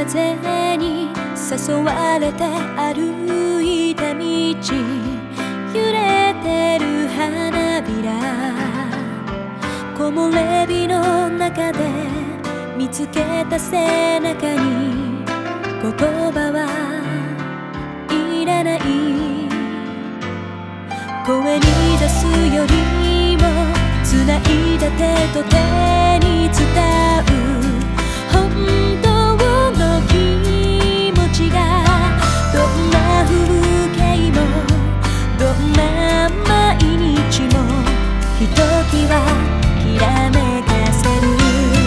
風に誘われて歩いた道、揺れてる花びら、木漏れ日の中で見つけた背中に言葉はいらない。声に出すよりも繋いだ手と手に伝う本当の気持ちが、どんな風景もどんな毎日もひときわきらめかせる。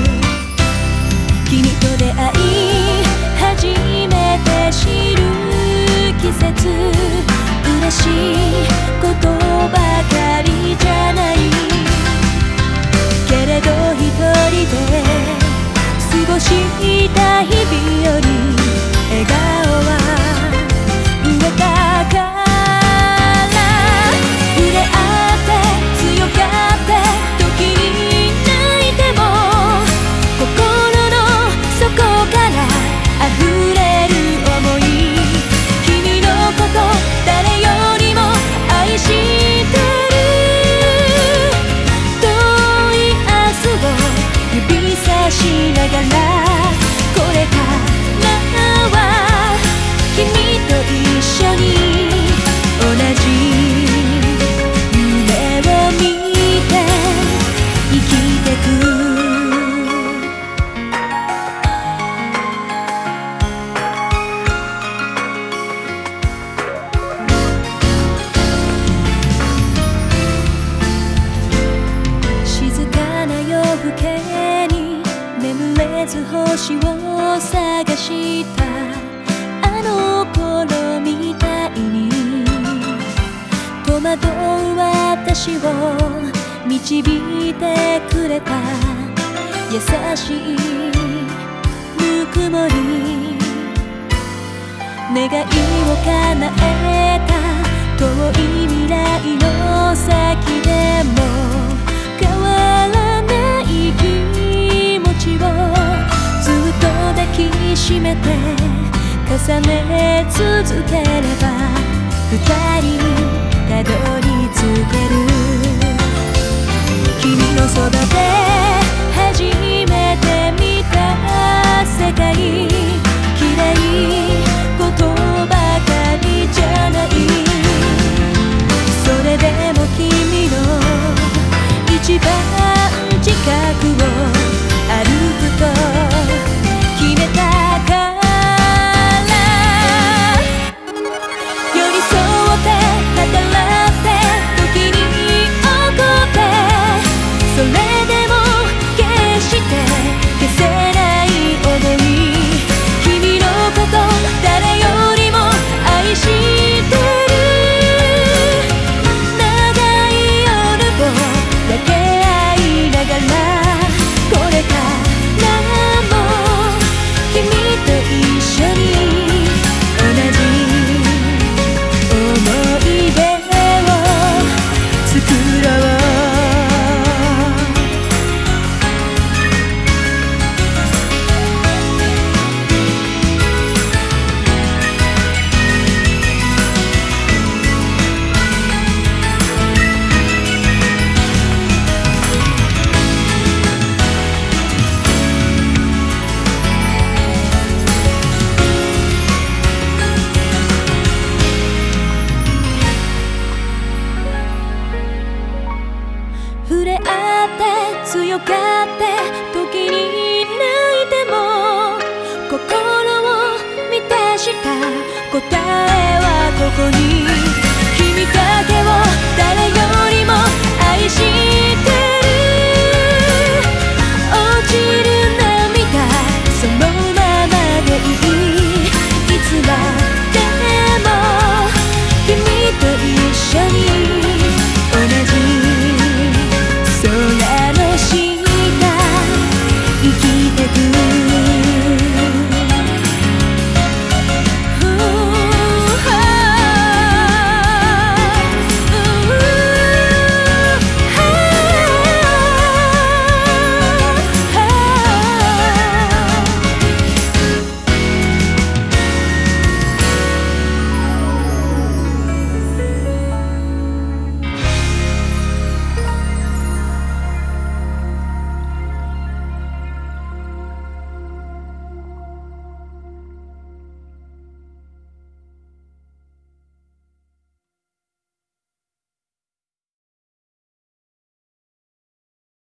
君と出会い初めて知る季節、嬉しいことばかりじゃないけれど、一人で過ごした日々より笑顔は増えたから、触れ合って強がって時に泣いても、心の底から溢れる想い、君のこと誰よりも愛してる。遠い明日を指さしながら、これからは君と一緒に同じ夢を見て生きてく。静かな夜更けに眠れず星を探したあの頃みたいに、戸惑う私を導いてくれた優しいぬくもり、願いを叶えた遠い未来の先でも変わらない気持ちをずっと抱きしめて重ね続ければ、二人たどり着ける。君のそばで初めて見た世界、綺麗ことばかりじゃない。それでも君の一番近くを歩くと決めたから、寄り添って語らって時に怒って、それでも決して消せない想い、君のこと誰よりも愛してる。長い夜を分け合いながら、これからも君と一緒に同じ思い出を作ろう。触れ合って強がって時に泣いても、心を満たした答えはここに、君だけを誰よりも愛してる。落ちる涙そのままでいい、いつまでも君と一緒に同じ空の下生きてく。